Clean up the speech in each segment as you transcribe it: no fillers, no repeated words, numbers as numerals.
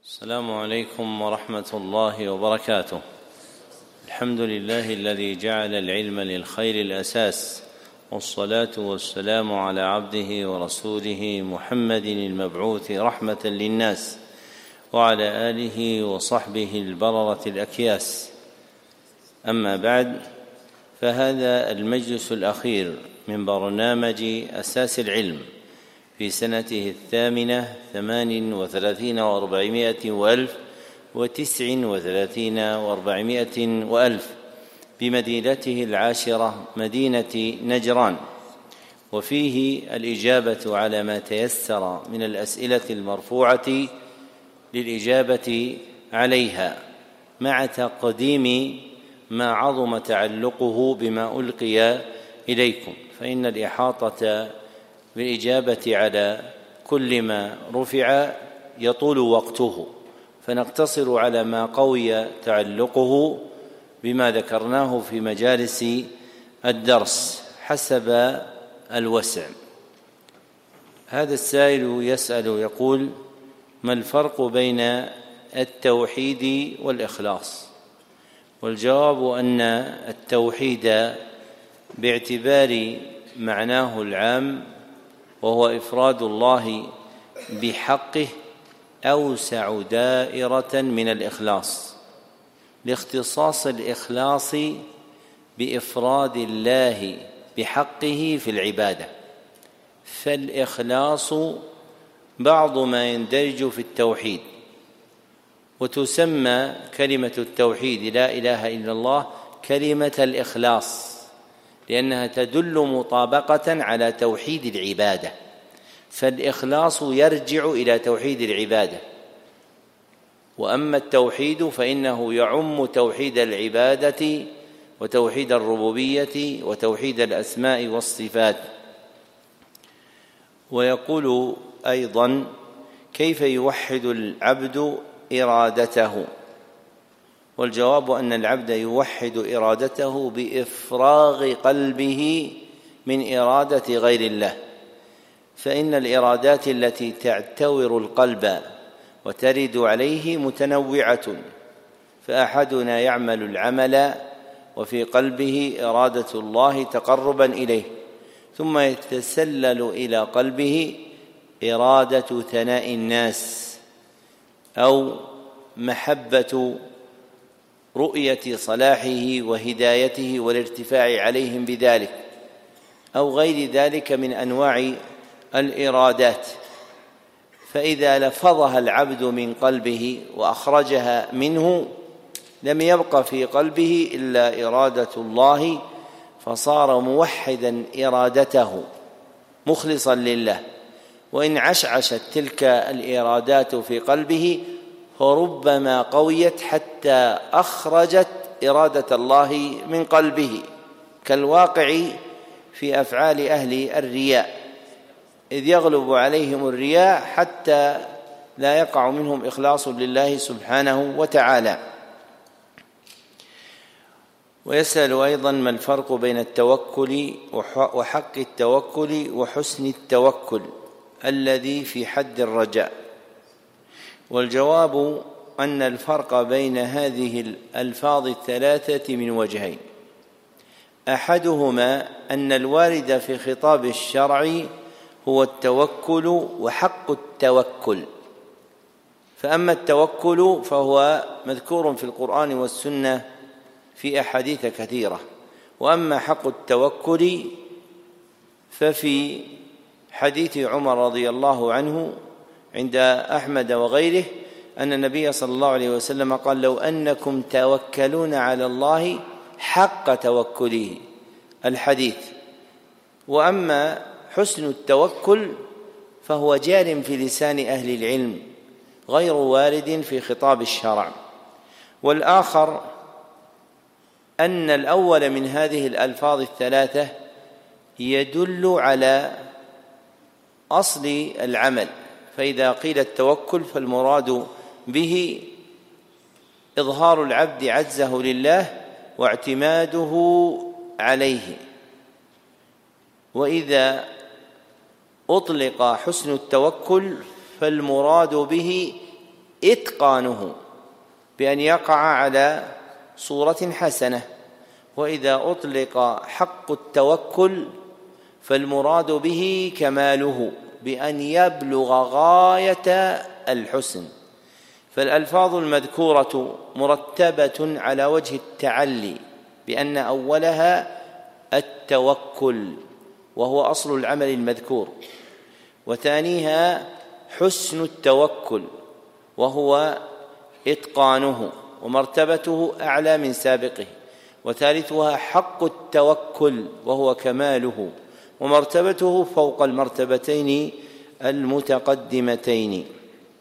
السلام عليكم ورحمة الله وبركاته. الحمد لله الذي جعل العلم للخير الأساس، والصلاة والسلام على عبده ورسوله محمد المبعوث رحمة للناس، وعلى آله وصحبه البررة الأكياس. أما بعد، فهذا المجلس الأخير من برنامج أساس العلم في سنته 38 و400 وألف 39 و400 وألف بمدينته العاشرة مدينة نجران، وفيه الإجابة على ما تيسر من الأسئلة المرفوعة للإجابة عليها، مع تقديم ما عظم تعلقه بما ألقي إليكم، فإن الإحاطة بالإجابة على كل ما رفع يطول وقته، فنقتصر على ما قوي تعلقه بما ذكرناه في مجالس الدرس حسب الوسع. هذا السائل يسأل يقول: ما الفرق بين التوحيد والإخلاص؟ والجواب أن التوحيد باعتبار معناه العام، وهو إفراد الله بحقه، أوسع دائرة من الإخلاص، لاختصاص الإخلاص بإفراد الله بحقه في العبادة. فالإخلاص بعض ما يندرج في التوحيد، وتسمى كلمة التوحيد لا إله إلا الله كلمة الإخلاص، لأنها تدل مطابقة على توحيد العبادة، فالإخلاص يرجع إلى توحيد العبادة. وأما التوحيد فإنه يعم توحيد العبادة وتوحيد الربوبية وتوحيد الأسماء والصفات. ويقول أيضا: كيف يوحد العبد إرادته؟ والجواب أن العبد يوحد إرادته بإفراغ قلبه من إرادة غير الله، فإن الإرادات التي تعتور القلب وترد عليه متنوعة، فأحدنا يعمل العمل وفي قلبه إرادة الله تقربا إليه، ثم يتسلل إلى قلبه إرادة ثناء الناس، أو محبة رؤية صلاحه وهدايته والارتفاع عليهم بذلك، أو غير ذلك من أنواع الإرادات. فإذا لفظها العبد من قلبه وأخرجها منه لم يبق في قلبه إلا إرادة الله، فصار موحدا إرادته مخلصا لله. وإن عشعشت تلك الإرادات في قلبه فربما قويت حتى أخرجت إرادة الله من قلبه، كالواقع في أفعال أهل الرياء، إذ يغلب عليهم الرياء حتى لا يقع منهم إخلاص لله سبحانه وتعالى. ويسأل أيضا: ما الفرق بين التوكل وحق التوكل وحسن التوكل الذي في حد الرجاء؟ والجواب أن الفرق بين هذه الألفاظ الثلاثة من وجهين: أحدهما أن الوارد في خطاب الشرع هو التوكل وحق التوكل، فأما التوكل فهو مذكور في القرآن والسنة في أحاديث كثيرة، وأما حق التوكل ففي حديث عمر رضي الله عنه عند أحمد وغيره أن النبي صلى الله عليه وسلم قال: لو أنكم توكلون على الله حق توكله، الحديث. وأما حسن التوكل فهو جار في لسان أهل العلم غير وارد في خطاب الشرع. والآخر أن الأول من هذه الألفاظ الثلاثة يدل على أصل العمل، فإذا قيل التوكل فالمراد به إظهار العبد عجزه لله واعتماده عليه. وإذا أطلق حسن التوكل فالمراد به إتقانه بأن يقع على صورة حسنة. وإذا أطلق حق التوكل فالمراد به كماله بأن يبلغ غاية الحسن. فالألفاظ المذكورة مرتبة على وجه التعلي بأن أولها التوكل وهو أصل العمل المذكور، وثانيها حسن التوكل وهو إتقانه ومرتبته أعلى من سابقه، وثالثها حق التوكل وهو كماله ومرتبته فوق المرتبتين المتقدمتين.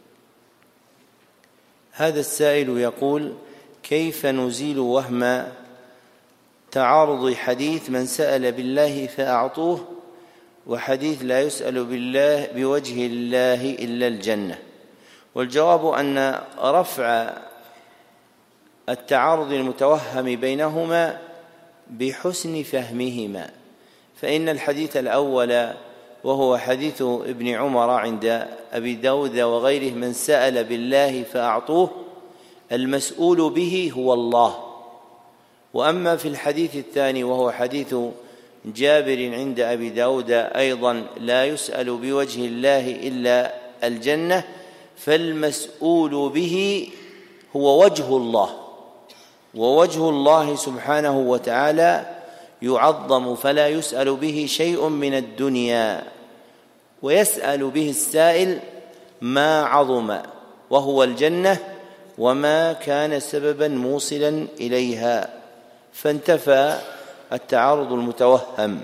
هذا السائل يقول: كيف نزيل وهم تعارض حديث من سأل بالله فأعطوه وحديث لا يسأل بالله بوجه الله إلا الجنة؟ والجواب أن رفع التعارض المتوهم بينهما بحسن فهمهما، فإن الحديث الأول وهو حديث ابن عمر عند أبي داود وغيره: من سأل بالله فأعطوه، المسؤول به هو الله. وأما في الحديث الثاني وهو حديث جابر عند أبي داود أيضا: لا يسأل بوجه الله إلا الجنة، فالمسؤول به هو وجه الله، ووجه الله سبحانه وتعالى يعظم فلا يسأل به شيء من الدنيا، ويسأل به السائل ما عظم وهو الجنة وما كان سببا موصلا إليها، فانتفى التعارض المتوهم.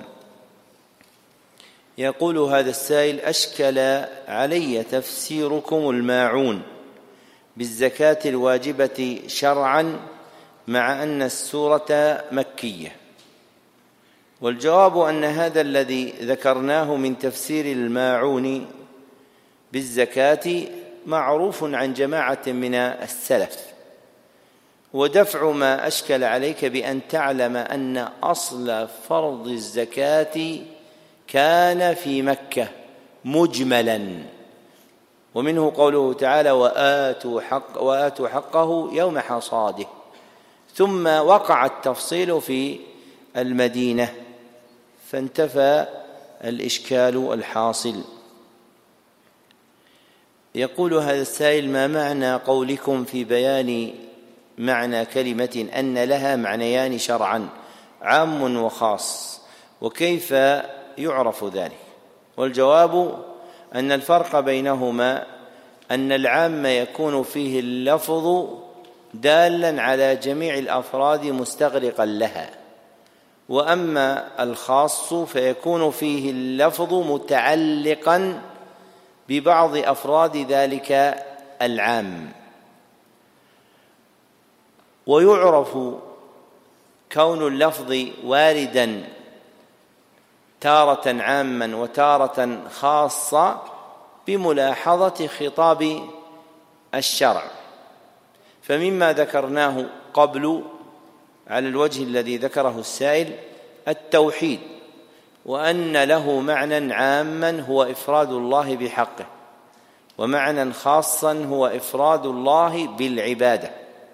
يقول هذا السائل: أشكل علي تفسيركم الماعون بالزكاة الواجبة شرعا مع أن السورة مكية. والجواب أن هذا الذي ذكرناه من تفسير الماعون بالزكاة معروف عن جماعة من السلف، ودفع ما أشكل عليك بأن تعلم أن أصل فرض الزكاة كان في مكة مجملا، ومنه قوله تعالى: وآتوا حقه يوم حصاده، ثم وقع التفصيل في المدينة، فانتفى الإشكال الحاصل. يقول هذا السائل: ما معنى قولكم في بيان معنى كلمة أن لها معنيان شرعا عام وخاص، وكيف يعرف ذلك؟ والجواب أن الفرق بينهما أن العام يكون فيه اللفظ دالا على جميع الأفراد مستغرقا لها، وأما الخاص فيكون فيه اللفظ متعلقا ببعض أفراد ذلك العام. ويعرف كون اللفظ واردا تارة عاما وتارة خاصة بملاحظة خطاب الشرع. فمما ذكرناه قبل على الوجه الذي ذكره السائل التوحيد، وأن له معنى عاما هو إفراد الله بحقه، ومعنى خاصا هو إفراد الله بالعبادة.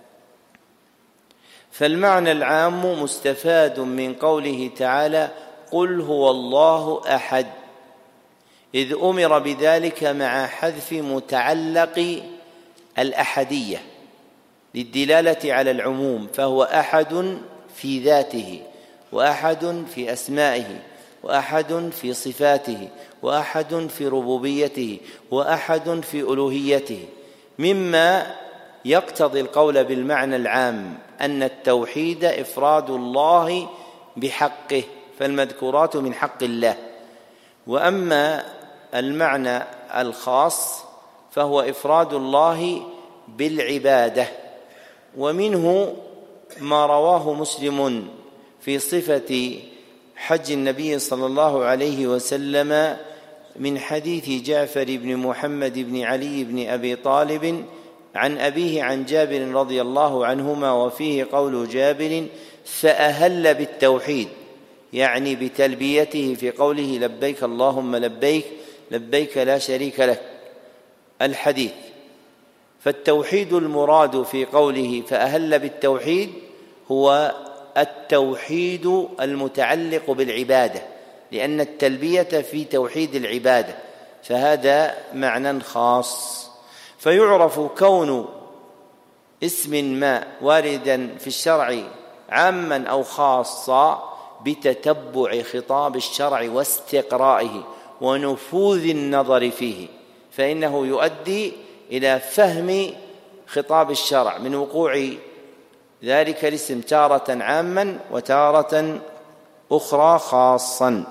فالمعنى العام مستفاد من قوله تعالى: قل هو الله أحد، إذ أمر بذلك مع حذف متعلق الأحدية للدلالة على العموم، فهو أحد في ذاته، وأحد في أسمائه، وأحد في صفاته، وأحد في ربوبيته، وأحد في ألوهيته، مما يقتضي القول بالمعنى العام أن التوحيد إفراد الله بحقه، فالمذكورات من حق الله. وأما المعنى الخاص فهو إفراد الله بالعبادة. ومنه ما رواه مسلم في صفة حج النبي صلى الله عليه وسلم من حديث جعفر بن محمد بن علي بن أبي طالب عن أبيه عن جابر رضي الله عنهما، وفيه قول جابر: فأهل بالتوحيد، يعني بتلبيته في قوله: لبيك اللهم لبيك، لبيك لا شريك لك، الحديث. فالتوحيد المراد في قوله فأهل بالتوحيد هو التوحيد المتعلق بالعبادة، لأن التلبية في توحيد العبادة، فهذا معنى خاص. فيعرف كون اسم ما واردا في الشرع عاما أو خاصا بتتبع خطاب الشرع واستقرائه ونفوذ النظر فيه، فإنه يؤدي إلى فهم خطاب الشرع من وقوع ذلك الاسم تارة عاما وتارة أخرى خاصا.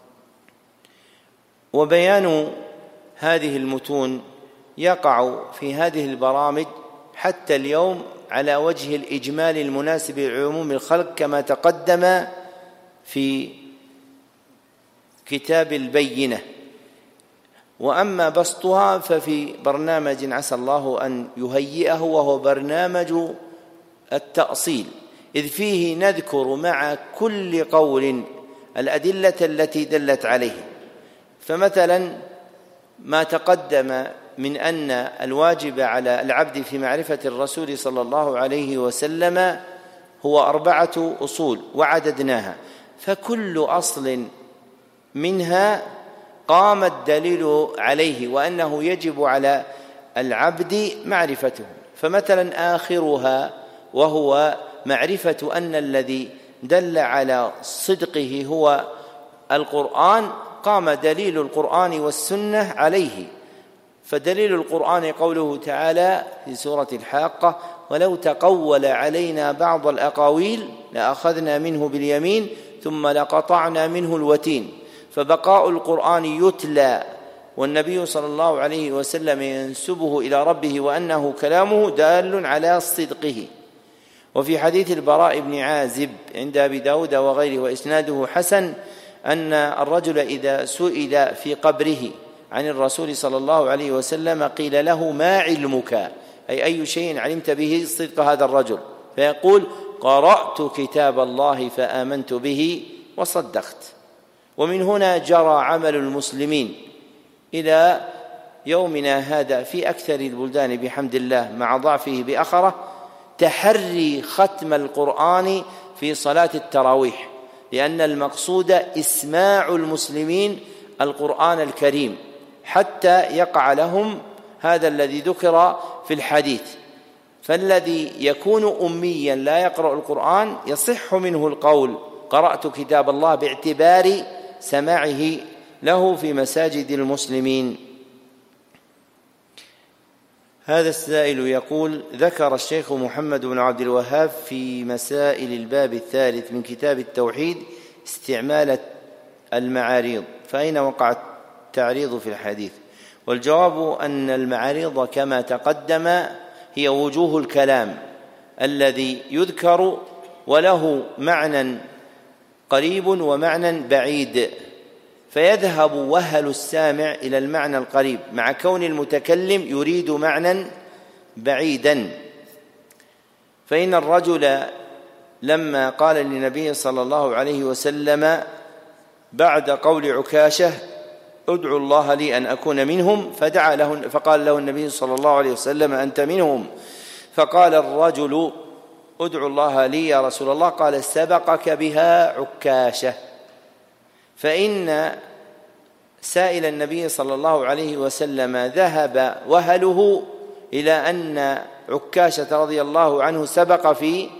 وبيان هذه المتون يقع في هذه البرامج حتى اليوم على وجه الإجمال المناسب لعموم الخلق كما تقدم في كتاب البينة. وأما بسطها ففي برنامج عسى الله أن يهيئه، وهو برنامج التأصيل، إذ فيه نذكر مع كل قول الأدلة التي دلت عليه. فمثلا ما تقدم من أن الواجب على العبد في معرفة الرسول صلى الله عليه وسلم هو 4 أصول وعددناها، فكل أصل منها قام الدليل عليه وأنه يجب على العبد معرفته. فمثلا آخرها وهو معرفة أن الذي دل على صدقه هو القرآن، قام دليل القرآن والسنة عليه. فدليل القرآن قوله تعالى في سورة الحاقة ولو تقول علينا بعض الأقاويل لأخذنا منه باليمين ثم لقطعنا منه الوتين. فبقاء القرآن يتلى والنبي صلى الله عليه وسلم ينسبه إلى ربه وأنه كلامه دال على صدقه. وفي حديث البراء بن عازب عند أبي داود وغيره وإسناده حسن أن الرجل إذا سئل في قبره عن الرسول صلى الله عليه وسلم قيل له ما علمك، أي شيء علمت به صدق هذا الرجل، فيقول قرأت كتاب الله فآمنت به وصدقت. ومن هنا جرى عمل المسلمين إلى يومنا هذا في أكثر البلدان بحمد الله مع ضعفه بأخره تحري ختم القرآن في صلاة التراويح، لأن المقصود إسماع المسلمين القرآن الكريم حتى يقع لهم هذا الذي ذكر في الحديث. فالذي يكون أميا لا يقرأ القرآن يصح منه القول قرأت كتاب الله باعتبار سماعه له في مساجد المسلمين. هذا السائل يقول ذكر الشيخ محمد بن عبد الوهاب في مسائل الباب الثالث من كتاب التوحيد استعمال المعاريض، فأين وقع التعريض في الحديث؟ والجواب أن المعاريض كما تقدم هي وجوه الكلام الذي يذكر وله معنى قريب ومعنى بعيد، فيذهب وهل السامع إلى المعنى القريب مع كون المتكلم يريد معنى بعيدا. فإن الرجل لما قال للنبي صلى الله عليه وسلم بعد قول عكاشة ادعو الله لي أن أكون منهم، فقال له النبي صلى الله عليه وسلم أنت منهم، فقال الرجل ادعو الله لي يا رسول الله، قال سبقك بها عكاشة. فإن سائل النبي صلى الله عليه وسلم ذهب وهله إلى أن عكاشة رضي الله عنه سبق في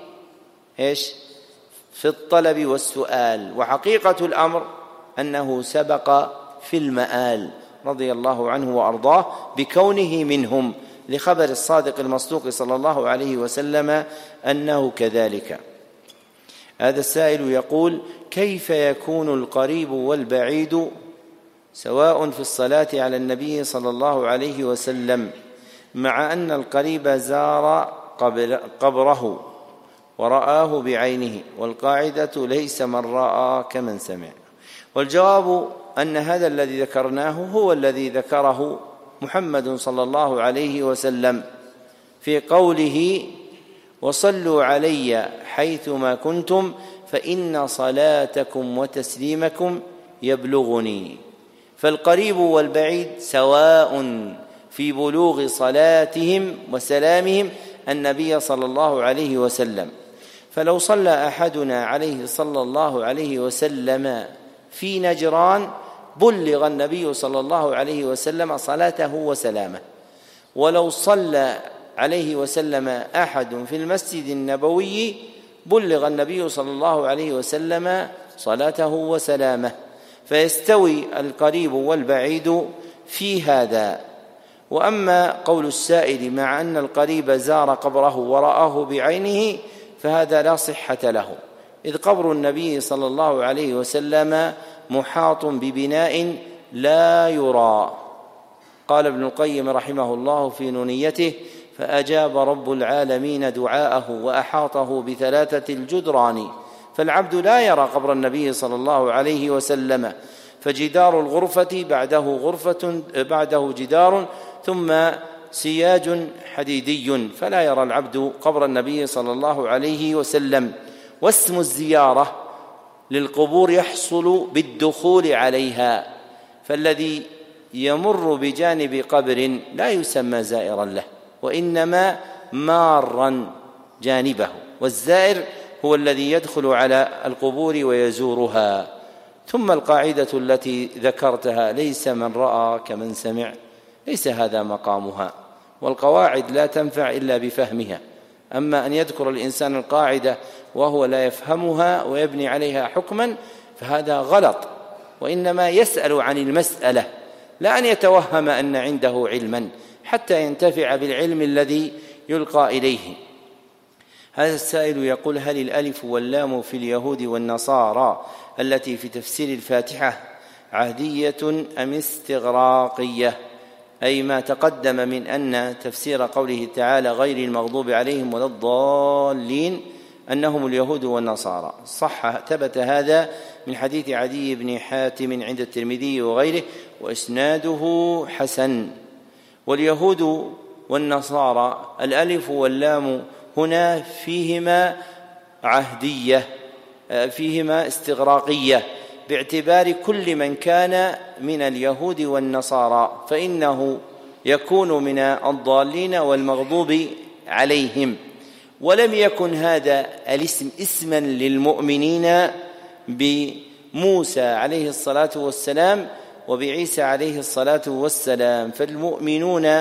الطلب والسؤال، وحقيقة الأمر أنه سبق في المآل رضي الله عنه وأرضاه بكونه منهم، لخبر الصادق المصدوق صلى الله عليه وسلم أنه كذلك. هذا السائل يقول كيف يكون القريب والبعيد سواء في الصلاة على النبي صلى الله عليه وسلم مع أن القريب زار قبره ورآه بعينه، والقاعدة ليس من رأى كمن سمع؟ والجواب أن هذا الذي ذكرناه هو الذي ذكره محمد صلى الله عليه وسلم في قوله وصلوا علي حيثما كنتم فإن صلاتكم وتسليمكم يبلغني. فالقريب والبعيد سواء في بلوغ صلاتهم وسلامهم النبي صلى الله عليه وسلم. فلو صلى أحدنا عليه صلى الله عليه وسلم في نجران بلغ النبي صلى الله عليه وسلم صلاته وسلامه، ولو صلى عليه وسلم أحد في المسجد النبوي بلغ النبي صلى الله عليه وسلم صلاته وسلامه، فيستوي القريب والبعيد في هذا. وأما قول السائل مع أن القريب زار قبره ورآه بعينه فهذا لا صحة له، إذ قبر النبي صلى الله عليه وسلم محاط ببناء لا يرى. قال ابن القيم رحمه الله في نونيته: فأجاب رب العالمين دعاءه وأحاطه ب3 الجدران، فالعبد لا يرى قبر النبي صلى الله عليه وسلم، فجدار الغرفة بعده جدار ثم سياج حديدي، فلا يرى العبد قبر النبي صلى الله عليه وسلم. واسم الزيارة للقبور يحصل بالدخول عليها، فالذي يمر بجانب قبر لا يسمى زائرا له، وإنما مارا جانبه، والزائر هو الذي يدخل على القبور ويزورها. ثم القاعدة التي ذكرتها: ليس من رأى كمن سمع، ليس هذا مقامها، والقواعد لا تنفع إلا بفهمها. أما أن يذكر الإنسان القاعدة وهو لا يفهمها ويبني عليها حكما فهذا غلط، وإنما يسأل عن المسألة، لا أن يتوهم أن عنده علما حتى ينتفع بالعلم الذي يلقى إليه. هذا السائل يقول: هل الألف واللام في اليهود والنصارى التي في تفسير الفاتحة عهدية أم استغراقية؟ أي ما تقدم من أن تفسير قوله تعالى غير المغضوب عليهم ولا الضالين أنهم اليهود والنصارى. صح، ثبت هذا من حديث عدي بن حاتم عند الترمذي وغيره، وإسناده حسن. واليهود والنصارى الألف واللام هنا فيهما عهدية، فيهما استغراقية، باعتبار كل من كان من اليهود والنصارى فإنه يكون من الضالين والمغضوب عليهم. ولم يكن هذا الاسم اسما للمؤمنين بموسى عليه الصلاة والسلام وبعيسى عليه الصلاة والسلام، فالمؤمنون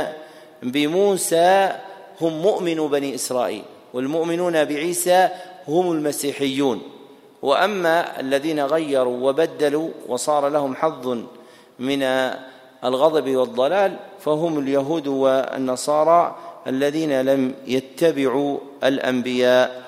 بموسى هم مؤمنو بني إسرائيل، والمؤمنون بعيسى هم المسيحيون. وأما الذين غيروا وبدلوا وصار لهم حظ من الغضب والضلال فهم اليهود والنصارى الذين لم يتبعوا الأنبياء.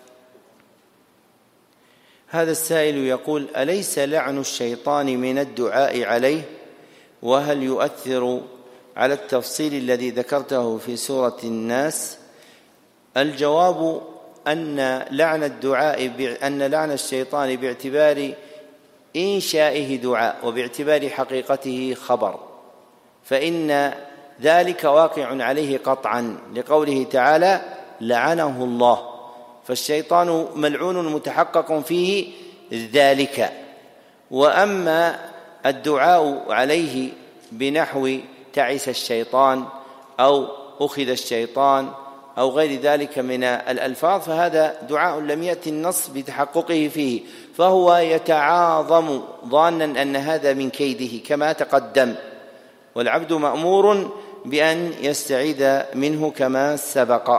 هذا السائل يقول: أليس لعن الشيطان من الدعاء عليه؟ وهل يؤثر على التفصيل الذي ذكرته في سورة الناس؟ الجواب أن لعن الشيطان باعتبار إنشائه دعاء وباعتبار حقيقته خبر، فإن ذلك واقع عليه قطعا، لقوله تعالى لعنه الله، فالشيطان ملعون متحقق فيه ذلك. وأما الدعاء عليه بنحو تعس الشيطان أو أخذ الشيطان أو غير ذلك من الألفاظ فهذا دعاء لم يأتي النص بتحققه فيه، فهو يتعاظم ظانا أن هذا من كيده كما تقدم، والعبد مأمور بأن يستعيذ منه كما سبق.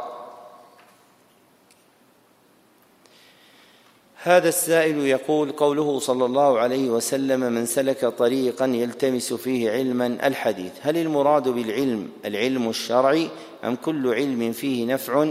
هذا السائل يقول: قوله صلى الله عليه وسلم من سلك طريقا يلتمس فيه علما الحديث، هل المراد بالعلم العلم الشرعي أم كل علم فيه نفع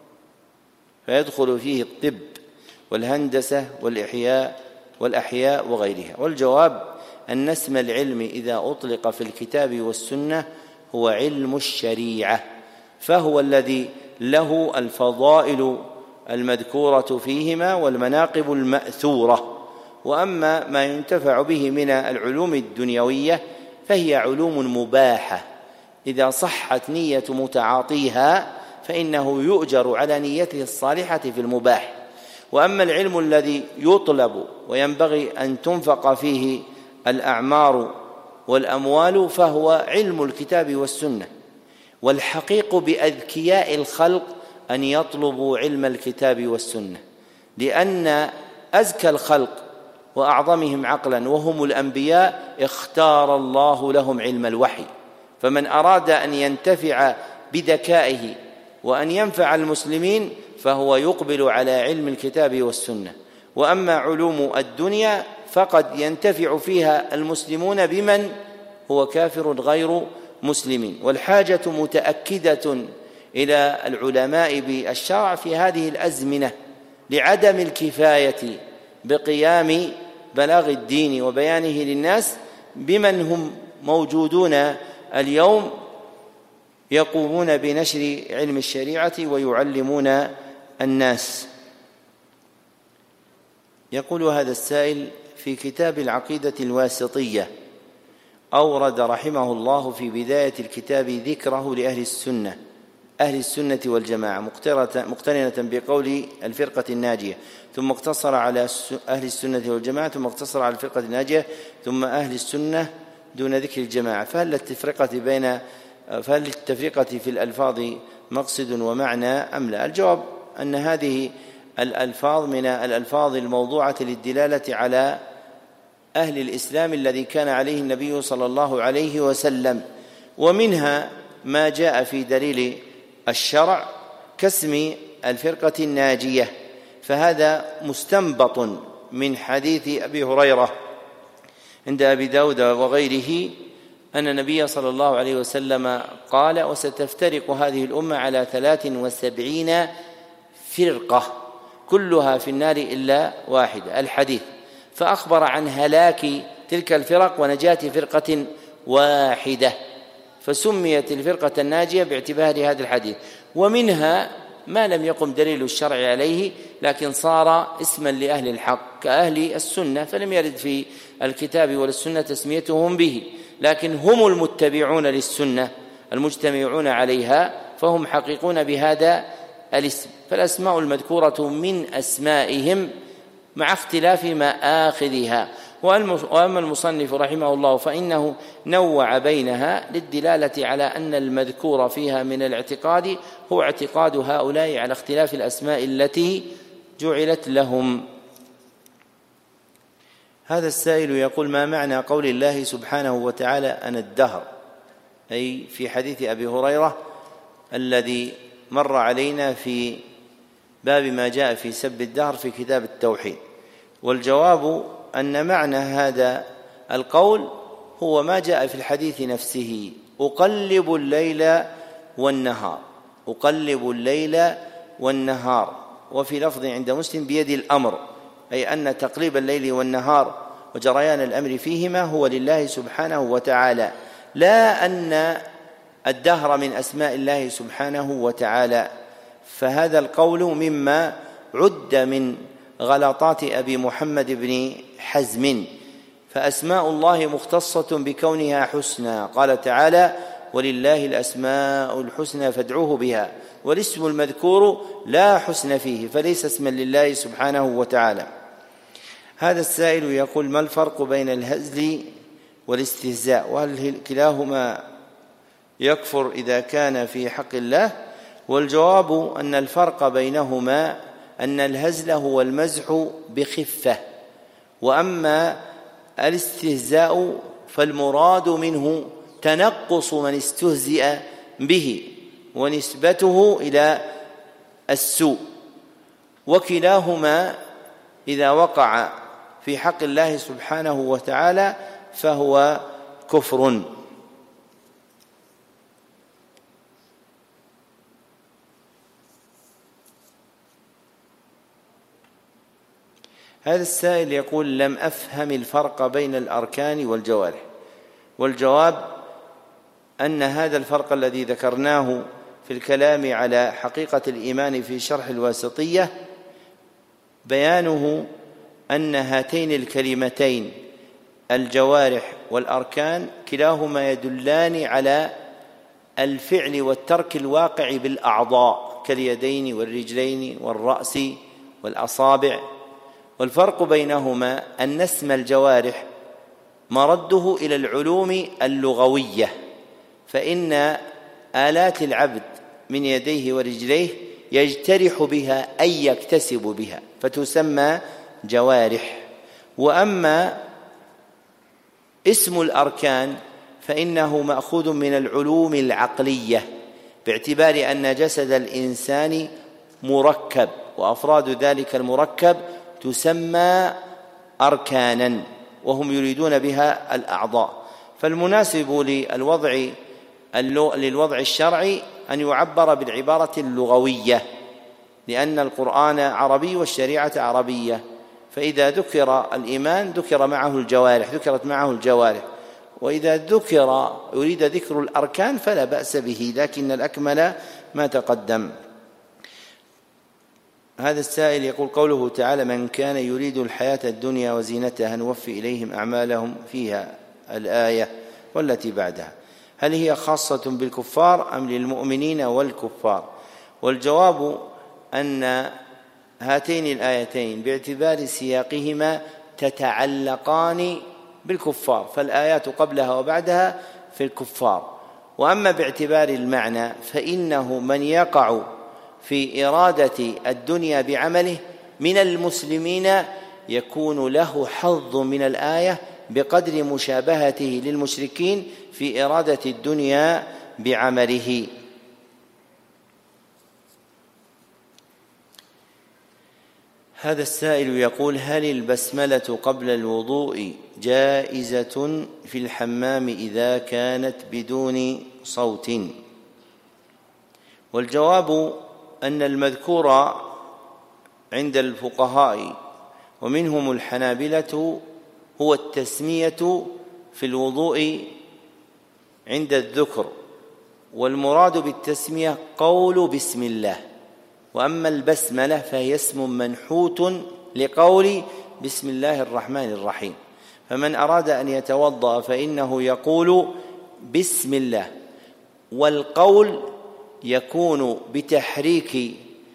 فيدخل فيه الطب والهندسة والأحياء وغيرها؟ والجواب أن اسم العلم إذا أطلق في الكتاب والسنة هو علم الشريعة، فهو الذي له الفضائل المذكورة فيهما والمناقب المأثورة. وأما ما ينتفع به من العلوم الدنيوية فهي علوم مباحة إذا صحت نية متعاطيها فإنه يؤجر على نيته الصالحة في المباح. وأما العلم الذي يطلب وينبغي أن تنفق فيه الأعمار والأموال فهو علم الكتاب والسنة، والحقيق بأذكياء الخلق أن يطلبوا علم الكتاب والسنة، لأن أزكى الخلق وأعظمهم عقلا وهم الأنبياء اختار الله لهم علم الوحي، فمن أراد أن ينتفع بذكائه وأن ينفع المسلمين فهو يقبل على علم الكتاب والسنة. وأما علوم الدنيا فقد ينتفع فيها المسلمون بمن هو كافر غير مسلمين، والحاجة متأكدة إلى العلماء بالشرع في هذه الأزمنة لعدم الكفاية بقيام بلاغ الدين وبيانه للناس بمن هم موجودون اليوم يقومون بنشر علم الشريعة ويعلمون الناس. يقول هذا السائل: في كتاب العقيدة الواسطية أورد رحمه الله في بداية الكتاب ذكره لأهل السنة والجماعة مقترنة بقول الفرقة الناجية، ثم اقتصر على أهل السنة والجماعة، ثم اقتصر على الفرقة الناجية، ثم أهل السنة دون ذكر الجماعة. فهل للتفرقة في الألفاظ مقصد ومعنى أم لا؟ الجواب أن هذه الألفاظ من الألفاظ الموضوعة للدلالة على أهل الإسلام الذي كان عليه النبي صلى الله عليه وسلم، ومنها ما جاء في دليل الشرع كاسم الفرقة الناجية، فهذا مستنبط من حديث أبي هريرة عند أبي داود وغيره أن النبي صلى الله عليه وسلم قال: وستفترق هذه الأمة على 73 فرقة كلها في النار إلا واحدة، الحديث، فأخبر عن هلاك تلك الفرق ونجاة فرقة واحدة، فسميت الفرقة الناجية باعتبار هذا الحديث. ومنها ما لم يقم دليل الشرع عليه لكن صار اسما لأهل الحق كأهل السنة، فلم يرد في الكتاب ولا السنة تسميتهم به، لكن هم المتبعون للسنة المجتمعون عليها، فهم حقيقون بهذا الاسم. فالأسماء المذكورة من أسمائهم مع اختلاف مآخذها. وأما المصنف رحمه الله فإنه نوع بينها للدلالة على أن المذكور فيها من الاعتقاد هو اعتقاد هؤلاء على اختلاف الأسماء التي جعلت لهم. هذا السائل يقول: ما معنى قول الله سبحانه وتعالى أنا الدهر، أي في حديث أبي هريرة الذي مر علينا في باب ما جاء في سب الدهر في كتاب التوحيد؟ والجواب أن معنى هذا القول هو ما جاء في الحديث نفسه: أقلب الليل والنهار، وفي لفظ عند مسلم بيد الأمر، أي أن تقليب الليل والنهار وجريان الأمر فيهما هو لله سبحانه وتعالى، لا أن الدهر من أسماء الله سبحانه وتعالى. فهذا القول مما عد من غلطات أبي محمد بن حزم، فأسماء الله مختصة بكونها حسنى، قال تعالى: ولله الأسماء الحسنى فادعوه بها، والاسم المذكور لا حسن فيه فليس اسما لله سبحانه وتعالى. هذا السائل يقول: ما الفرق بين الهزل والاستهزاء، وهل كلاهما يكفر إذا كان في حق الله؟ والجواب أن الفرق بينهما أن الهزل هو المزح بخفة، وأما الاستهزاء فالمراد منه تنقص من استهزئ به ونسبته إلى السوء، وكلاهما إذا وقع في حق الله سبحانه وتعالى فهو كفر. هذا السائل يقول: لم أفهم الفرق بين الأركان والجوارح. والجواب أن هذا الفرق الذي ذكرناه في الكلام على حقيقة الإيمان في شرح الواسطية بيانه أن هاتين الكلمتين الجوارح والأركان كلاهما يدلان على الفعل والترك الواقع بالأعضاء كاليدين والرجلين والرأس والأصابع، والفرق بينهما أن اسم الجوارح مرده إلى العلوم اللغوية، فإن آلات العبد من يديه ورجليه يجترح بها أي يكتسب بها، فتسمى جوارح. وأما اسم الأركان فإنه مأخوذ من العلوم العقلية، باعتبار أن جسد الإنسان مركب، وأفراد ذلك المركب تسمى أركانا، وهم يريدون بها الأعضاء. فالمناسب للوضع الشرعي أن يعبر بالعبارة اللغوية، لأن القرآن عربي والشريعة عربية، فإذا ذكر الإيمان ذكرت معه الجوارح، وإذا يريد ذكر الأركان فلا بأس به، لكن الأكمل ما تقدم. هذا السائل يقول: قوله تعالى: من كان يريد الحياة الدنيا وزينتها نوفي إليهم أعمالهم فيها، الآية والتي بعدها، هل هي خاصة بالكفار أم للمؤمنين والكفار؟ والجواب أن هاتين الآيتين باعتبار سياقهما تتعلقان بالكفار، فالآيات قبلها وبعدها في الكفار. وأما باعتبار المعنى فإنه من يقع في إرادة الدنيا بعمله من المسلمين يكون له حظ من الآية بقدر مشابهته للمشركين في إرادة الدنيا بعمله. هذا السائل يقول: هل البسملة قبل الوضوء جائزة في الحمام إذا كانت بدون صوت؟ والجواب أن المذكور عند الفقهاء ومنهم الحنابلة هو التسمية في الوضوء عند الذكر، والمراد بالتسمية قول بسم الله. وأما البسملة فهي اسم منحوت لقول بسم الله الرحمن الرحيم، فمن أراد أن يتوضأ فإنه يقول بسم الله، والقول يكون بتحريك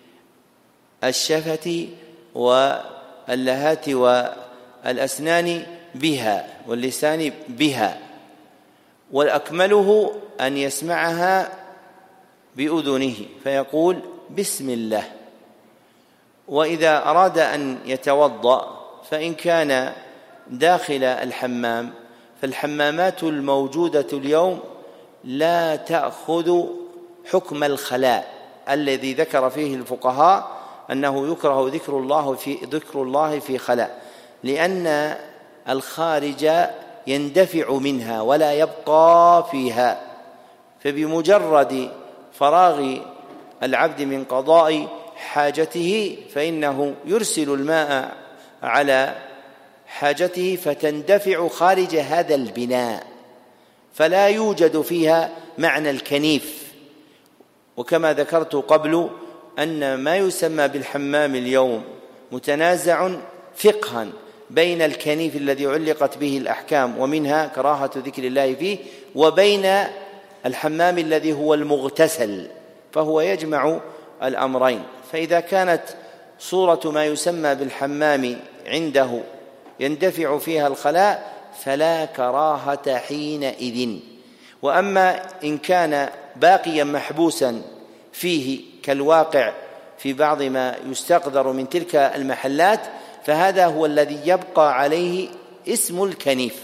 الشفة واللهات والأسنان بها واللسان بها، والأكمله أن يسمعها بأذنه فيقول بسم الله. وإذا أراد أن يتوضأ فإن كان داخل الحمام فالحمامات الموجودة اليوم لا تأخذ حكم الخلاء الذي ذكر فيه الفقهاء أنه يكره ذكر الله في خلاء، لأن الخارج يندفع منها ولا يبقى فيها، فبمجرد فراغ العبد من قضاء حاجته فإنه يرسل الماء على حاجته فتندفع خارج هذا البناء، فلا يوجد فيها معنى الكنيف. وكما ذكرت قبل أن ما يسمى بالحمام اليوم متنازع فقها بين الكنيف الذي علقت به الأحكام ومنها كراهة ذكر الله فيه، وبين الحمام الذي هو المغتسل، فهو يجمع الأمرين. فإذا كانت صورة ما يسمى بالحمام عنده يندفع فيها الخلاء فلا كراهة حينئذ. وأما إن كان باقيا محبوسا فيه كالواقع في بعض ما يستقدر من تلك المحلات فهذا هو الذي يبقى عليه اسم الكنيف،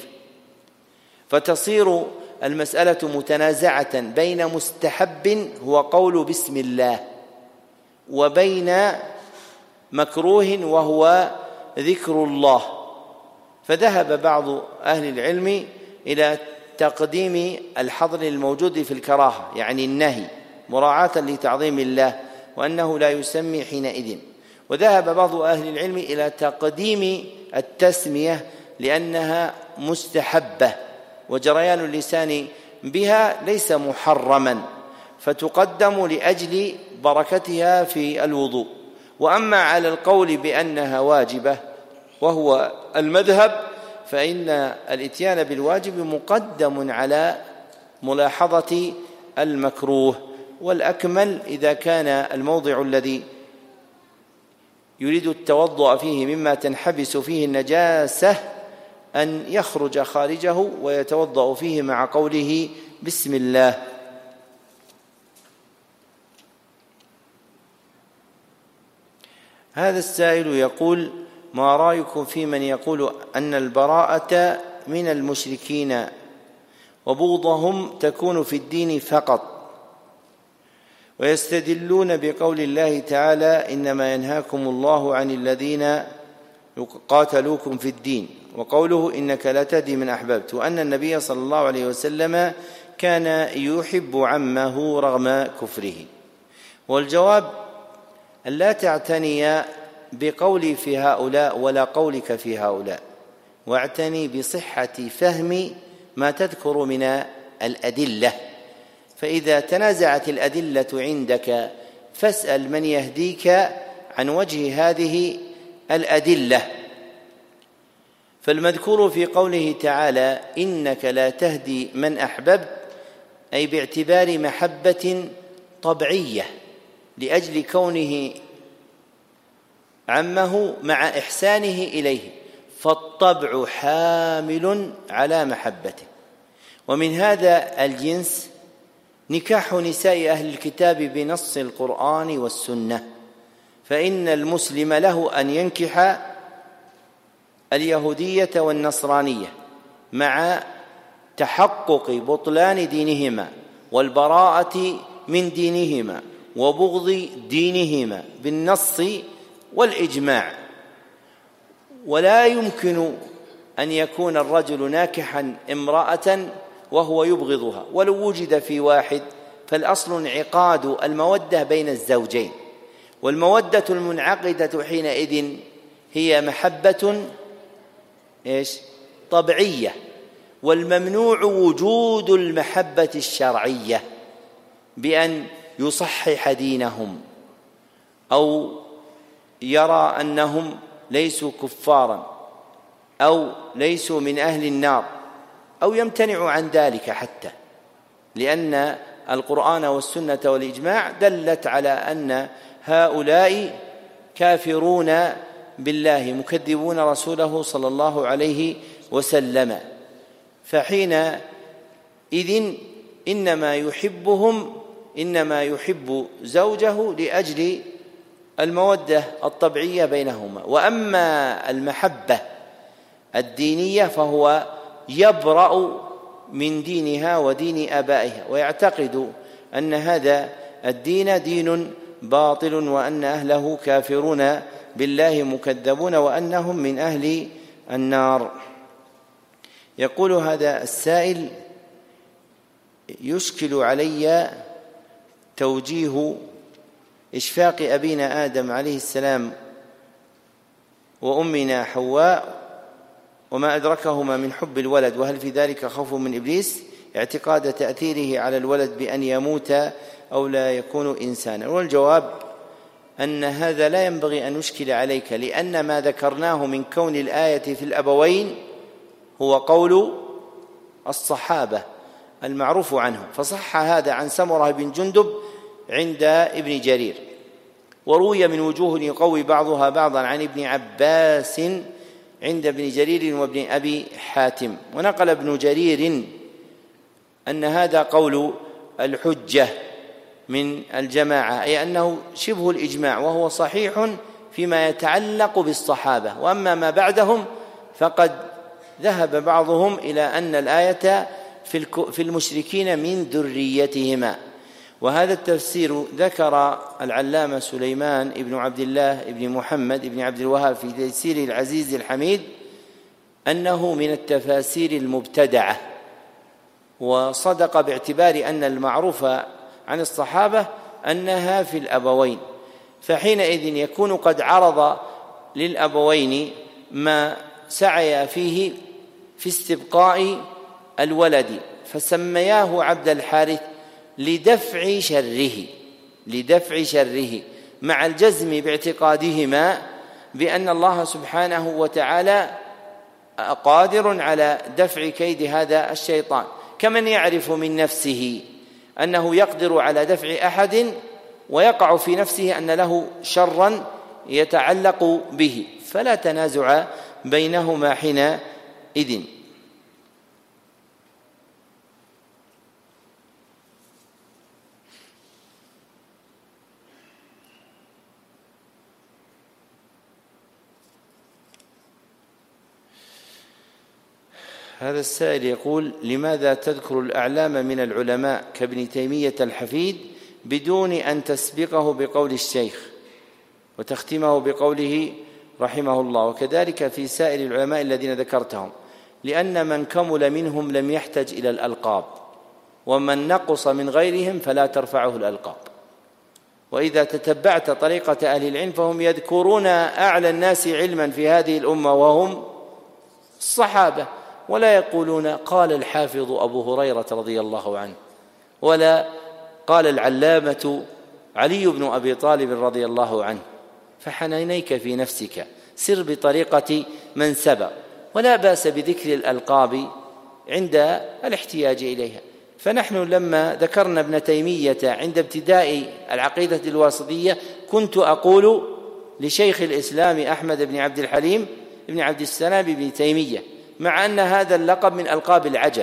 فتصير المسألة متنازعة بين مستحب هو قول بسم الله وبين مكروه وهو ذكر الله. فذهب بعض أهل العلم إلى تقديم الحظر الموجود في الكراهة، يعني النهي مراعاة لتعظيم الله، وأنه لا يسمي حينئذ. وذهب بعض أهل العلم إلى تقديم التسمية لأنها مستحبة وجريان اللسان بها ليس محرما، فتقدم لأجل بركتها في الوضوء. وأما على القول بأنها واجبة وهو المذهب فإن الإتيان بالواجب مقدم على ملاحظة المكروه، والأكمل إذا كان الموضع الذي يريد التوضؤ فيه مما تنحبس فيه النجاسة أن يخرج خارجه ويتوضأ فيه مع قوله بسم الله. هذا السائل يقول: ما رأيكم في من يقول أن البراءة من المشركين وبغضهم تكون في الدين فقط، ويستدلون بقول الله تعالى: إنما ينهاكم الله عن الذين قاتلوكم في الدين، وقوله: إنك لا تهدي من أحببت، وأن النبي صلى الله عليه وسلم كان يحب عمه رغم كفره. والجواب: أن لا تعتني بقولي في هؤلاء ولا قولك في هؤلاء، واعتني بصحة فهم ما تذكر من الأدلة، فإذا تنازعت الأدلة عندك فاسأل من يهديك عن وجه هذه الأدلة. فالمذكور في قوله تعالى: إنك لا تهدي من أحببت، أي باعتبار محبة طبيعية لأجل كونه عمه مع إحسانه إليه، فالطبع حامل على محبته. ومن هذا الجنس نكاح نساء أهل الكتاب بنص القرآن والسنة، فإن المسلم له أن ينكح اليهودية والنصرانية مع تحقق بطلان دينهما والبراءة من دينهما وبغض دينهما بالنص والإجماع. ولا يمكن أن يكون الرجل ناكحا امرأة وهو يبغضها ولو وجد في واحد، فالأصل انعقاد المودة بين الزوجين، والمودة المنعقدة حينئذ هي محبة طبيعية، والممنوع وجود المحبة الشرعية بأن يصحح دينهم أو يرى أنهم ليسوا كفارا أو ليسوا من أهل النار أو يمتنع عن ذلك، حتى لأن القرآن والسنة والإجماع دلت على أن هؤلاء كافرون بالله مكذبون رسوله صلى الله عليه وسلم، فحينئذ إنما يحب زوجه لأجل المودة الطبيعية بينهما. وأما المحبة الدينية فهو يبرأ من دينها ودين آبائها، ويعتقد أن هذا الدين دين باطل، وأن أهله كافرون بالله مكذبون، وأنهم من أهل النار. يقول هذا السائل: يشكل علي توجيه إشفاق أبينا آدم عليه السلام وأمنا حواء وما أدركهما من حب الولد، وهل في ذلك خوف من إبليس اعتقاد تأثيره على الولد بأن يموت أو لا يكون إنسانا؟ والجواب أن هذا لا ينبغي أن يشكل عليك، لأن ما ذكرناه من كون الآية في الأبوين هو قول الصحابة المعروف عنهم، فصح هذا عن سمرة بن جندب عند ابن جرير، وروي من وجوه يقوي بعضها بعضا عن ابن عباس عند ابن جرير وابن أبي حاتم. ونقل ابن جرير أن هذا قول الحجة من الجماعة، أي أنه شبه الإجماع، وهو صحيح فيما يتعلق بالصحابة، وأما ما بعدهم فقد ذهب بعضهم إلى أن الآية في المشركين من ذريتهما. وهذا التفسير ذكر العلامة سليمان بن عبد الله بن محمد بن عبد الوهاب في تيسير العزيز الحميد أنه من التفاسير المبتدعة، وصدق باعتبار أن المعروف عن الصحابة أنها في الأبوين، فحينئذ يكون قد عرض للأبوين ما سعي فيه في استبقاء الولد، فسمياه عبد الحارث لدفع شره مع الجزم باعتقادهما بأن الله سبحانه وتعالى قادر على دفع كيد هذا الشيطان، كمن يعرف من نفسه أنه يقدر على دفع أحد ويقع في نفسه أن له شرا يتعلق به، فلا تنازع بينهما حينئذ. هذا السائل يقول: لماذا تذكر الأعلام من العلماء كابن تيمية الحفيد بدون أن تسبقه بقول الشيخ وتختمه بقوله رحمه الله، وكذلك في سائر العلماء الذين ذكرتهم؟ لأن من كمل منهم لم يحتج إلى الألقاب، ومن نقص من غيرهم فلا ترفعه الألقاب. وإذا تتبعت طريقة أهل العلم فهم يذكرون أعلى الناس علما في هذه الأمة وهم الصحابة، ولا يقولون قال الحافظ أبو هريرة رضي الله عنه، ولا قال العلامة علي بن أبي طالب رضي الله عنه. فحنينيك في نفسك، سر بطريقة من سبق، ولا بأس بذكر الألقاب عند الاحتياج إليها. فنحن لما ذكرنا ابن تيمية عند ابتداء العقيدة الواسطية كنت أقول لشيخ الإسلام أحمد بن عبد الحليم بن عبد السلام بن تيمية، مع أن هذا اللقب من ألقاب العجب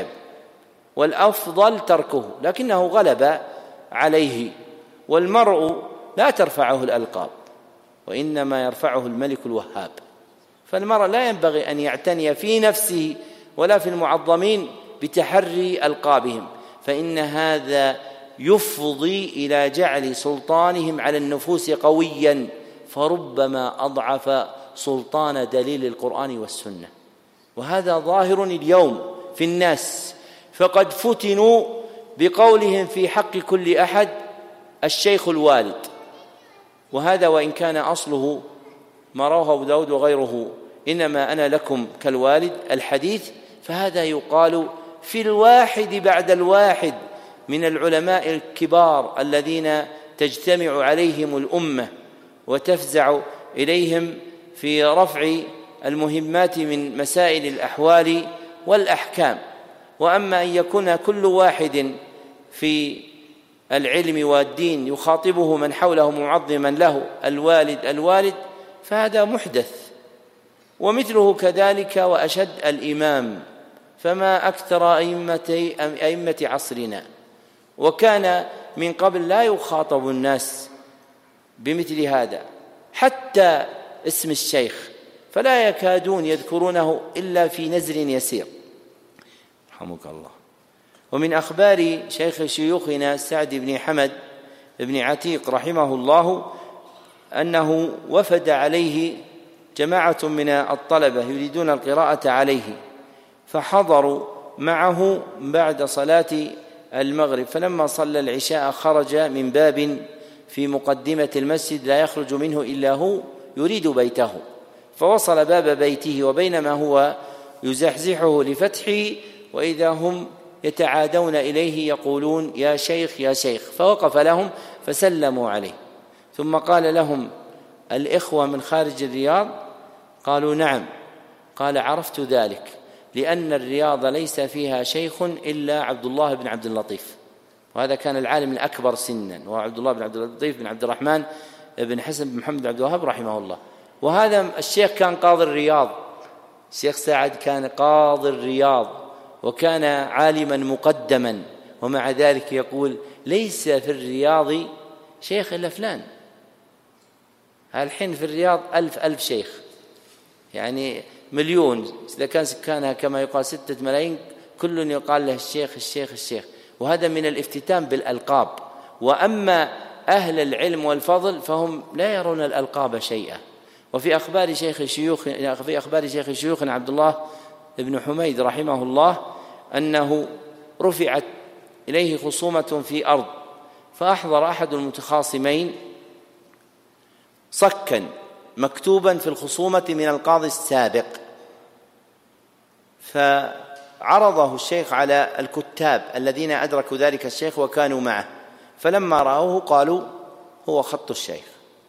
والأفضل تركه، لكنه غلب عليه. والمرء لا ترفعه الألقاب، وإنما يرفعه الملك الوهاب. فالمرء لا ينبغي أن يعتني في نفسه ولا في المعظمين بتحري ألقابهم، فإن هذا يفضي إلى جعل سلطانهم على النفوس قويا، فربما أضعف سلطان دليل القرآن والسنة. وهذا ظاهر اليوم في الناس، فقد فتنوا بقولهم في حق كل أحد الشيخ الوالد، وهذا وإن كان أصله ما رواه أبو داود وغيره إنما أنا لكم كالوالد الحديث، فهذا يقال في الواحد بعد الواحد من العلماء الكبار الذين تجتمع عليهم الأمة وتفزع إليهم في رفع المهمات من مسائل الأحوال والأحكام. وأما أن يكون كل واحد في العلم والدين يخاطبه من حوله معظما له الوالد الوالد، فهذا محدث. ومثله كذلك وأشد الإمام، فما أكثر أئمة عصرنا، وكان من قبل لا يخاطب الناس بمثل هذا، حتى اسم الشيخ فلا يكادون يذكرونه إلا في نزر يسير رحمك الله. ومن أخبار شيخ شيوخنا سعد بن حمد بن عتيق رحمه الله أنه وفد عليه جماعة من الطلبة يريدون القراءة عليه، فحضروا معه بعد صلاة المغرب، فلما صلى العشاء خرج من باب في مقدمة المسجد لا يخرج منه إلا هو يريد بيته، فوصل باب بيته وبينما هو يزحزحه لفتحه وإذا هم يتعادون إليه يقولون يا شيخ يا شيخ، فوقف لهم فسلموا عليه، ثم قال لهم الإخوة من خارج الرياض؟ قالوا نعم. قال عرفت ذلك، لأن الرياض ليس فيها شيخ إلا عبد الله بن عبد اللطيف، وهذا كان العالم الأكبر سنا، وهو عبد الله بن عبد اللطيف بن عبد الرحمن بن حسن بن محمد بن عبد الوهاب رحمه الله. وهذا الشيخ كان قاضي الرياض، الشيخ سعد كان قاضي الرياض وكان عالما مقدما، ومع ذلك يقول ليس في الرياض شيخ إلا فلان. الحين في الرياض 1000 شيخ، يعني مليون، إذا كان سكانها كما يقال 6 ملايين كل يقال له الشيخ الشيخ الشيخ، وهذا من الافتتان بالألقاب. وأما أهل العلم والفضل فهم لا يرون الألقاب شيئا. وفي أخبار شيخ شيوخنا عبد الله بن حميد رحمه الله أنه رفعت إليه خصومة في أرض، فأحضر أحد المتخاصمين صكا مكتوبا في الخصومة من القاضي السابق، فعرضه الشيخ على الكتاب الذين أدركوا ذلك الشيخ وكانوا معه، فلما رأوه قالوا هو خط الشيخ.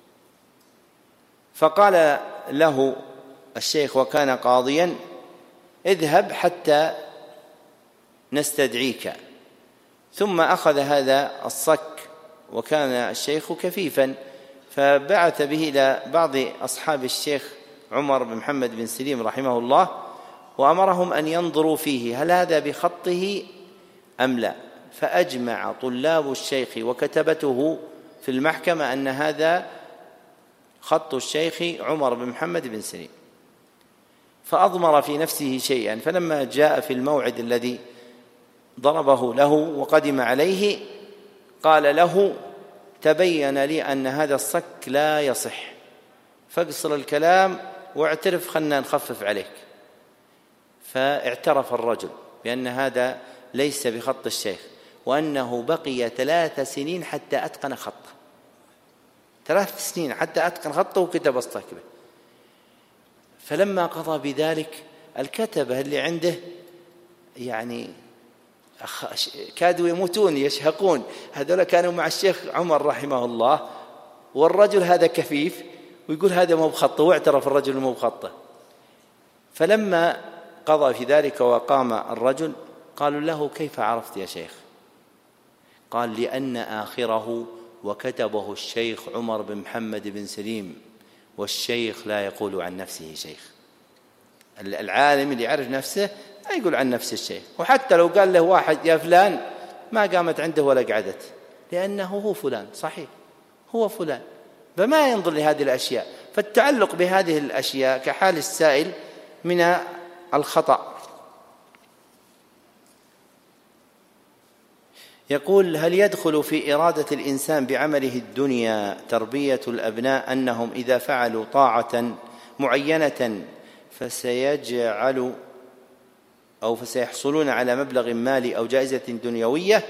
فقال له الشيخ وكان قاضيا اذهب حتى نستدعيك. ثم أخذ هذا الصك، وكان الشيخ كفيفا، فبعث به إلى بعض أصحاب الشيخ عمر بن محمد بن سليم رحمه الله، وأمرهم أن ينظروا فيه هل هذا بخطه أم لا. فأجمع طلاب الشيخ وكتبته في المحكمة أن هذا خط الشيخ عمر بن محمد بن سليم. فأضمر في نفسه شيئا، فلما جاء في الموعد الذي ضربه له وقدم عليه قال له: تبين لي أن هذا الصك لا يصح، فاقصر الكلام واعترف، خلنا نخفف عليك. فاعترف الرجل بأن هذا ليس بخط الشيخ، وأنه بقي 3 سنين حتى أتقن خطه، 3 سنين حتى أتقن خطه وكتب الصك به. فلما قضى بذلك الكتبة اللي عنده يعني كادوا يموتون يشهقون، هذول كانوا مع الشيخ عمر رحمه الله، والرجل هذا كفيف ويقول هذا مو بخطه، واعترف الرجل مو بخطه. فلما قضى في ذلك وقام الرجل قالوا له: كيف عرفت يا شيخ؟ قال: لأن آخره وكتبه الشيخ عمر بن محمد بن سليم، والشيخ لا يقول عن نفسه شيخ. العالم اللي يعرف نفسه لا يقول عن نفسه الشيخ، وحتى لو قال له واحد يا فلان ما قامت عنده ولا قعدت، لأنه هو فلان، صحيح هو فلان، فما ينظر لهذه الأشياء. فالتعلق بهذه الأشياء كحال السائل من الخطأ. يقول: هل يدخل في إرادة الإنسان بعمله الدنيا تربية الأبناء أنهم إذا فعلوا طاعة معينة فسيحصلون على مبلغ مالي أو جائزة دنيوية؟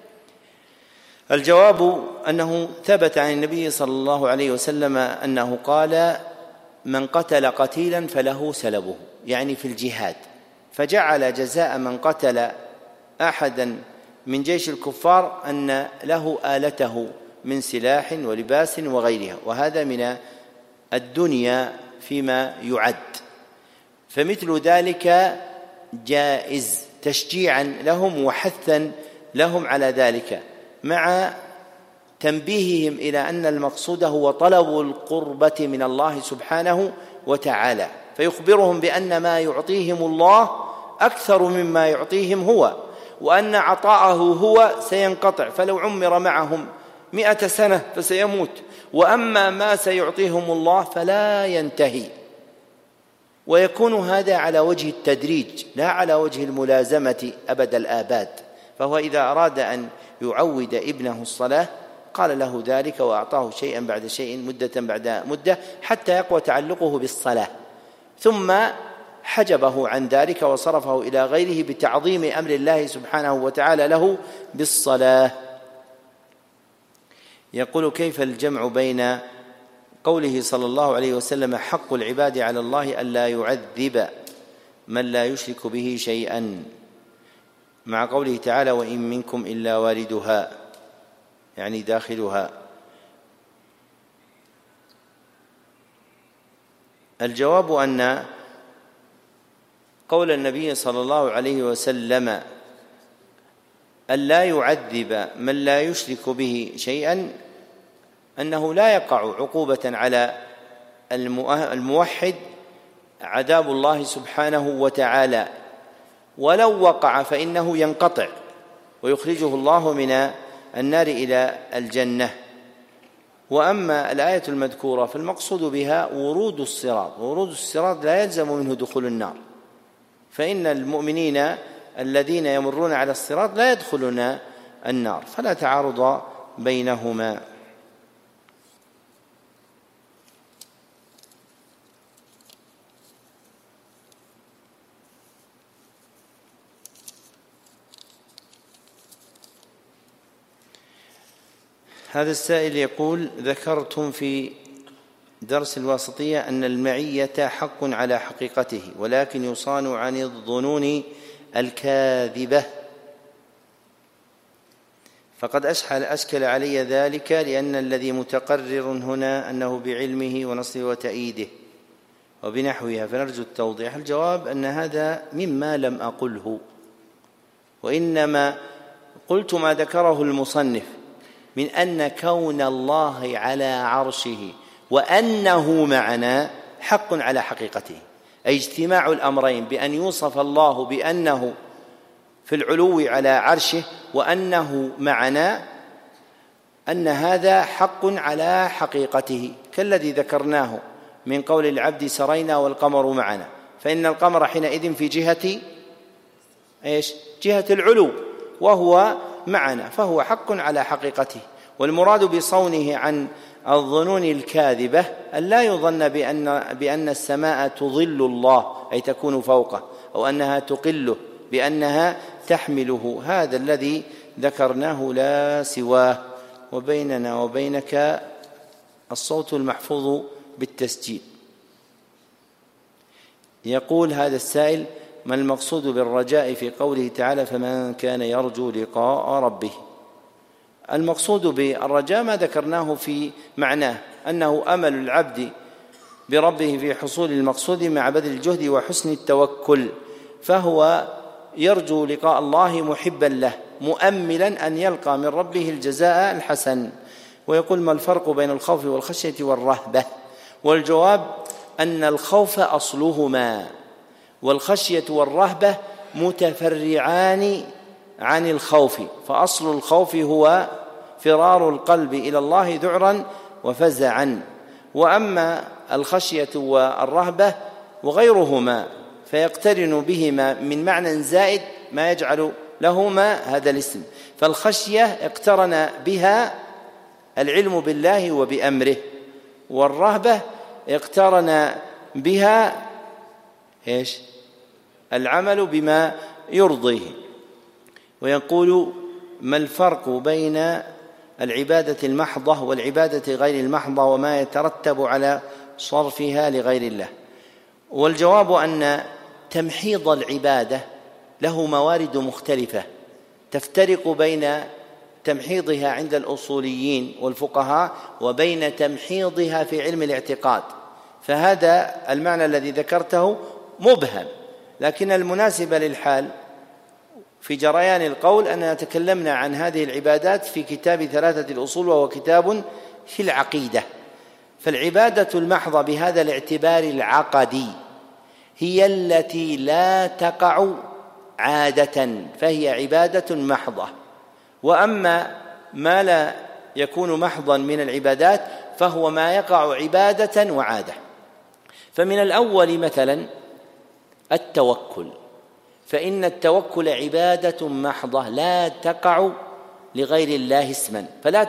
الجواب أنه ثبت عن النبي صلى الله عليه وسلم أنه قال: من قتل قتيلا فله سلبه، يعني في الجهاد، فجعل جزاء من قتل أحدا من جيش الكفار أن له آلته من سلاح ولباس وغيرها، وهذا من الدنيا فيما يعد. فمثل ذلك جائز تشجيعا لهم وحثا لهم على ذلك، مع تنبيههم إلى أن المقصود هو طلب القربة من الله سبحانه وتعالى، فيخبرهم بأن ما يعطيهم الله أكثر مما يعطيهم هو، وأن عطاءه هو سينقطع، فلو عمر معهم 100 سنة فسيموت، وأما ما سيعطيهم الله فلا ينتهي. ويكون هذا على وجه التدريج لا على وجه الملازمة أبد الآباد. فهو إذا أراد أن يعود ابنه الصلاة قال له ذلك وأعطاه شيئا بعد شيء مدة بعد مدة حتى يقوى تعلقه بالصلاة، ثم حجبه عن ذلك وصرفه إلى غيره بتعظيم أمر الله سبحانه وتعالى له بالصلاة. يقول: كيف الجمع بين قوله صلى الله عليه وسلم: حق العباد على الله ألا يعذب من لا يشرك به شيئا، مع قوله تعالى: وإن منكم إلا واردها، يعني داخلها؟ الجواب أن قول النبي صلى الله عليه وسلم ألا يعذب من لا يشرك به شيئا أنه لا يقع عقوبة على الموحد عذاب الله سبحانه وتعالى، ولو وقع فإنه ينقطع ويخرجه الله من النار إلى الجنة. وأما الآية المذكورة فالمقصود بها ورود الصراط، ورود الصراط لا يلزم منه دخول النار، فإن المؤمنين الذين يمرون على الصراط لا يدخلون النار، فلا تعارض بينهما. هذا السائل يقول: ذكرتم في درس الواسطية أن المعية حق على حقيقته، ولكن يصان عن الظنون الكاذبة، فقد أشكل علي ذلك، لأن الذي متقرر هنا أنه بعلمه ونصره وتأييده وبنحوها، فنرجو التوضيح. الجواب أن هذا مما لم أقله، وإنما قلت ما ذكره المصنف من أن كون الله على عرشه وأنه معنا حق على حقيقته، أي اجتماع الأمرين، بأن يوصف الله بأنه في العلو على عرشه وأنه معنا، أن هذا حق على حقيقته، كالذي ذكرناه من قول العبد سرينا والقمر معنا، فإن القمر حينئذ في جهة جهة العلو وهو معنا، فهو حق على حقيقته. والمراد بصونه عن الظنون الكاذبة أن لا يظن بأن السماء تظل الله أي تكون فوقه، أو أنها تقله بأنها تحمله. هذا الذي ذكرناه لا سواه، وبيننا وبينك الصوت المحفوظ بالتسجيل. يقول هذا السائل: ما المقصود بالرجاء في قوله تعالى فمن كان يرجو لقاء ربه؟ المقصود بالرجاء ما ذكرناه في معناه، أنه أمل العبد بربه في حصول المقصود مع بذل الجهد وحسن التوكل، فهو يرجو لقاء الله محبا له مؤملا أن يلقى من ربه الجزاء الحسن. ويقول: ما الفرق بين الخوف والخشية والرهبة؟ والجواب أن الخوف أصلهما، والخشية والرهبة متفرعان عن الخوف، فأصل الخوف هو فرار القلب إلى الله ذعرا وفزعا، وأما الخشية والرهبة وغيرهما فيقترن بهما من معنى زائد ما يجعل لهما هذا الاسم. فالخشية اقترن بها العلم بالله وبأمره، والرهبة اقترن بها العمل بما يرضيه. ويقول: ما الفرق بين العبادة المحضة والعبادة غير المحضة وما يترتب على صرفها لغير الله؟ والجواب أن تمحيض العبادة له موارد مختلفة تفترق بين تمحيضها عند الأصوليين والفقهاء وبين تمحيضها في علم الاعتقاد، فهذا المعنى الذي ذكرته مبهم، لكن المناسب للحال في جريان القول أننا تكلمنا عن هذه العبادات في كتاب 3 الأصول، وهو كتاب في العقيدة. فالعبادة المحضة بهذا الاعتبار العقدي هي التي لا تقع عادة، فهي عبادة محضة. وأما ما لا يكون محضا من العبادات فهو ما يقع عبادة وعادة. فمن الأول مثلا التوكل، فإن التوكل عبادة محضة لا تقع لغير الله اسما، فلا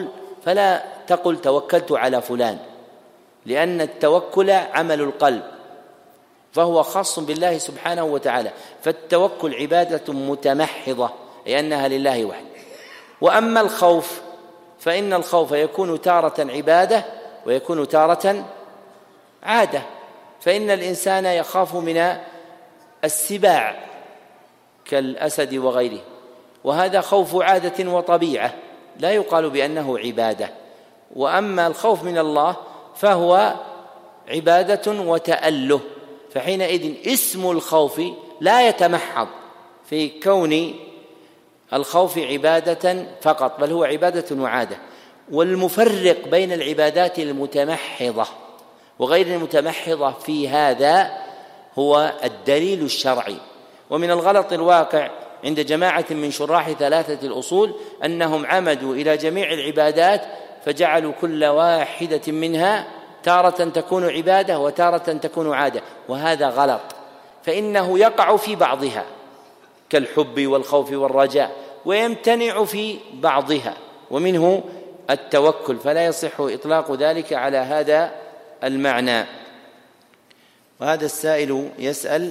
تقل توكلت على فلان، لأن التوكل عمل القلب فهو خاص بالله سبحانه وتعالى، فالتوكل عبادة متمحضة أي أنها لله وحده. وأما الخوف فإن الخوف يكون تارة عبادة ويكون تارة عادة، فإن الإنسان يخاف من السباع كالأسد وغيره، وهذا خوف عادة وطبيعة لا يقال بأنه عبادة. وأما الخوف من الله فهو عبادة وتأله، فحينئذ اسم الخوف لا يتمحض في كون الخوف عبادة فقط، بل هو عبادة وعادة. والمفرق بين العبادات المتمحضة وغير المتمحضة في هذا هو الدليل الشرعي. ومن الغلط الواقع عند جماعة من شراح 3 الأصول أنهم عمدوا إلى جميع العبادات فجعلوا كل واحدة منها تارة تكون عبادة وتارة تكون عادة، وهذا غلط، فإنه يقع في بعضها كالحب والخوف والرجاء ويمتنع في بعضها، ومنه التوكل، فلا يصح إطلاق ذلك على هذا المعنى. وهذا السائل يسأل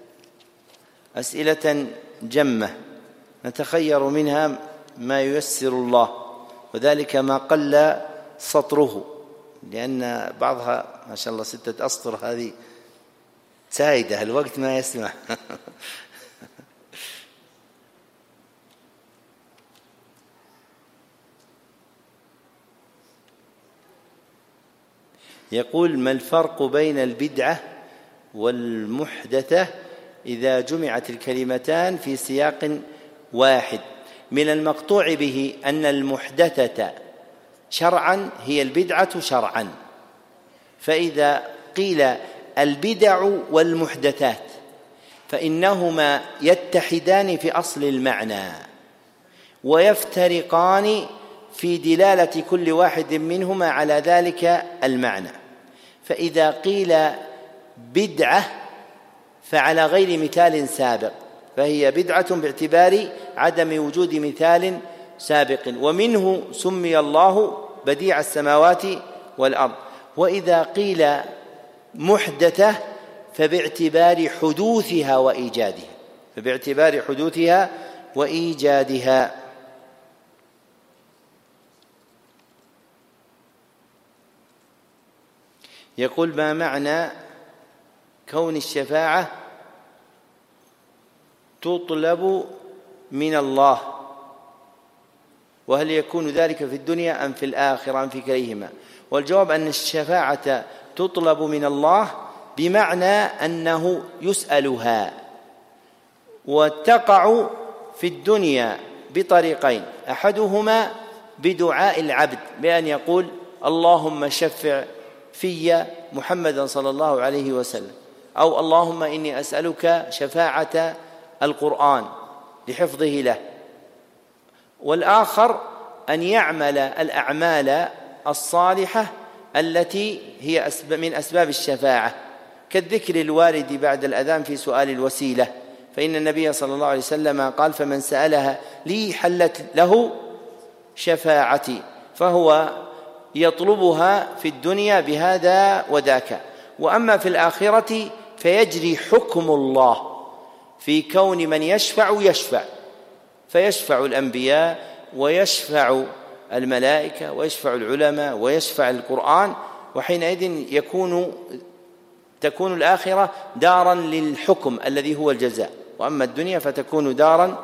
أسئلة جمة نتخير منها ما ييسر الله، وذلك ما قل سطره، لأن بعضها ما شاء الله 6 أسطر هذه سائدة، الوقت ما يسمح. يقول: ما الفرق بين البدعة والمحدثة إذا جمعت الكلمتان في سياق واحد؟ من المقطوع به أن المحدثة شرعا هي البدعة شرعا، فإذا قيل البدع والمحدثات فإنهما يتحدان في أصل المعنى ويفترقان في دلالة كل واحد منهما على ذلك المعنى. فإذا قيل بدعة فعلى غير مثال سابق، فهي بدعة باعتبار عدم وجود مثال سابق. ومنه سمي الله بديع السماوات والأرض. وإذا قيل محدثة فباعتبار حدوثها وإيجادها. يقول: ما معنى كون الشفاعة تطلب من الله، وهل يكون ذلك في الدنيا أم في الآخرة أم في كليهما؟ والجواب أن الشفاعة تطلب من الله بمعنى أنه يسألها، وتقع في الدنيا بطريقين: أحدهما بدعاء العبد بأن يقول: اللهم شفع في محمدا صلى الله عليه وسلم، أو اللهم إني أسألك شفاعة القرآن لحفظه له. والآخر أن يعمل الأعمال الصالحة التي هي من أسباب الشفاعة، كالذكر الوارد بعد الأذان في سؤال الوسيلة، فإن النبي صلى الله عليه وسلم قال: فمن سألها لي حلت له شفاعتي، فهو يطلبها في الدنيا بهذا وذاك. وأما في الآخرة فيجري حكم الله في كون من يشفع، فيشفع الأنبياء ويشفع الملائكة ويشفع العلماء ويشفع القرآن، وحينئذ تكون الآخرة دارا للحكم الذي هو الجزاء، وأما الدنيا فتكون دارا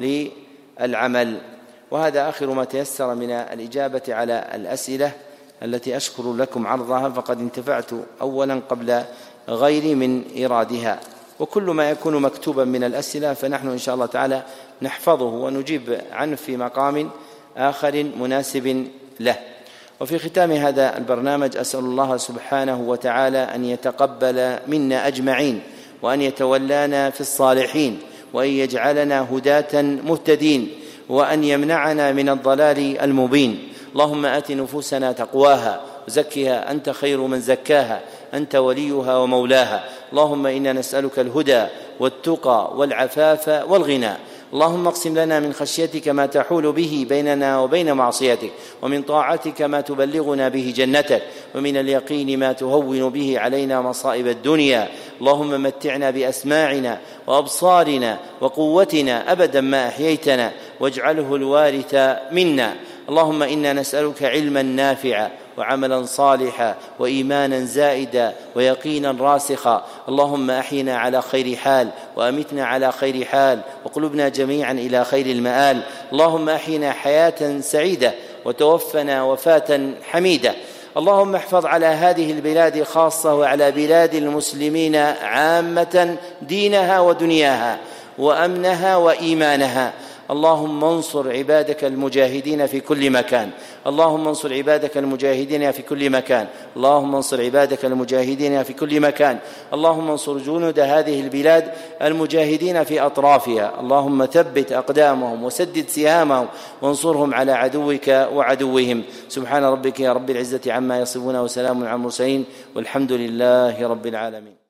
للعمل. وهذا آخر ما تيسر من الإجابة على الأسئلة التي أشكر لكم عرضها، فقد انتفعت أولا قبل غيري من إيرادها. وكل ما يكون مكتوبا من الأسئلة فنحن إن شاء الله تعالى نحفظه ونجيب عنه في مقام آخر مناسب له. وفي ختام هذا البرنامج أسأل الله سبحانه وتعالى أن يتقبل منا أجمعين، وأن يتولانا في الصالحين، وأن يجعلنا هداة مهتدين، وأن يمنعنا من الضلال المبين. اللهم آت نفوسنا تقواها وزكها أنت خير من زكاها، أنت وليها ومولاها. اللهم إنا نسألك الهدى والتقى والعفاف والغنى. اللهم اقسم لنا من خشيتك ما تحول به بيننا وبين معصيتك، ومن طاعتك ما تبلغنا به جنتك، ومن اليقين ما تهون به علينا مصائب الدنيا. اللهم متعنا بأسماعنا وأبصارنا وقوتنا أبدا ما أحييتنا، واجعله الوارث منا. اللهم إنا نسألك علما نافعا وعملا صالحا وإيمانا زائدا ويقينا راسخا. اللهم أحينا على خير حال وأمتنا على خير حال، وقلوبنا جميعا إلى خير المآل. اللهم أحينا حياة سعيدة وتوفنا وفاة حميدة. اللهم احفظ على هذه البلاد خاصة وعلى بلاد المسلمين عامة دينها ودنياها وأمنها وإيمانها. اللهم انصر عبادك المجاهدين في كل مكان. اللهم انصر عبادك المجاهدين في كل مكان. اللهم انصر عبادك المجاهدين في كل مكان. اللهم انصر جنود هذه البلاد المجاهدين في أطرافها. اللهم ثبت أقدامهم وسدد سهامهم وانصرهم على عدوك وعدوهم. سبحان ربك يا رب العزة عما يصفون، وسلام على المرسلين، والحمد لله رب العالمين.